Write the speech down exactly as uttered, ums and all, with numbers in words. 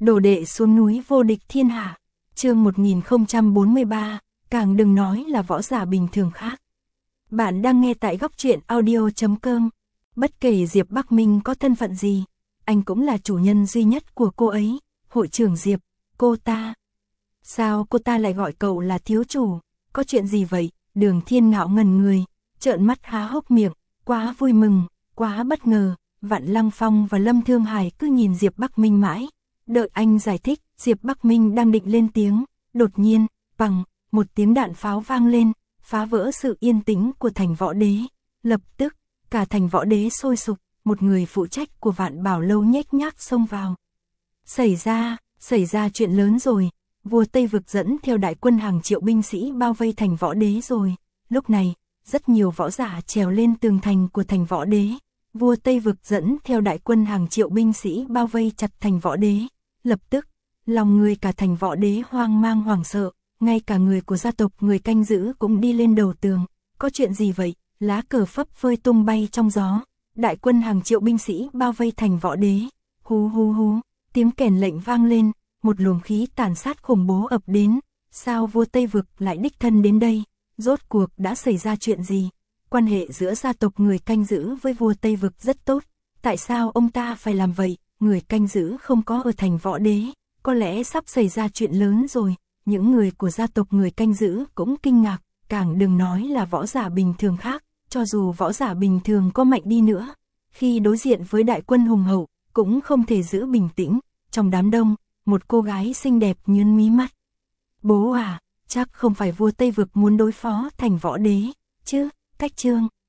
Đồ đệ xuống núi vô địch thiên hạ. Chương một nghìn không trăm bốn mươi ba, càng đừng nói là võ giả bình thường khác. Bạn đang nghe tại góc truyện audio chấm com. Bất kể Diệp Bắc Minh có thân phận gì, anh cũng là chủ nhân duy nhất của cô ấy, hội trưởng Diệp, cô ta. Sao cô ta lại gọi cậu là thiếu chủ? Có chuyện gì vậy? Đường Thiên Ngạo ngẩn người, trợn mắt há hốc miệng, quá vui mừng, quá bất ngờ. Vạn Lăng Phong và Lâm Thương Hải cứ nhìn Diệp Bắc Minh mãi. Đợi anh giải thích, Diệp Bắc Minh đang định lên tiếng, đột nhiên, bằng, một tiếng đạn pháo vang lên, phá vỡ sự yên tĩnh của thành Võ Đế. Lập tức, cả thành Võ Đế sôi sục, một người phụ trách của Vạn Bảo Lâu nhếch nhác xông vào. Xảy ra, xảy ra chuyện lớn rồi, vua Tây Vực dẫn theo đại quân hàng triệu binh sĩ bao vây thành Võ Đế rồi. Lúc này, rất nhiều võ giả trèo lên tường thành của thành Võ Đế. Vua Tây Vực dẫn theo đại quân hàng triệu binh sĩ bao vây chặt thành Võ Đế. Lập tức, lòng người cả thành Võ Đế hoang mang hoảng sợ, ngay cả người của gia tộc người canh giữ cũng đi lên đầu tường. Có chuyện gì vậy? Lá cờ phấp phới tung bay trong gió. Đại quân hàng triệu binh sĩ bao vây thành Võ Đế. Hú hú hú, tiếng kèn lệnh vang lên, một luồng khí tàn sát khủng bố ập đến. Sao vua Tây Vực lại đích thân đến đây? Rốt cuộc đã xảy ra chuyện gì? Quan hệ giữa gia tộc người canh giữ với vua Tây Vực rất tốt. Tại sao ông ta phải làm vậy? Người canh giữ không có ở thành Võ Đế. Có lẽ sắp xảy ra chuyện lớn rồi. Những người của gia tộc người canh giữ cũng kinh ngạc. Càng đừng nói là võ giả bình thường khác. Cho dù võ giả bình thường có mạnh đi nữa, khi đối diện với đại quân hùng hậu, cũng không thể giữ bình tĩnh. Trong đám đông, một cô gái xinh đẹp nhướng mí mắt. Bố à, chắc không phải vua Tây Vực muốn đối phó thành Võ Đế chứ? Cách Chương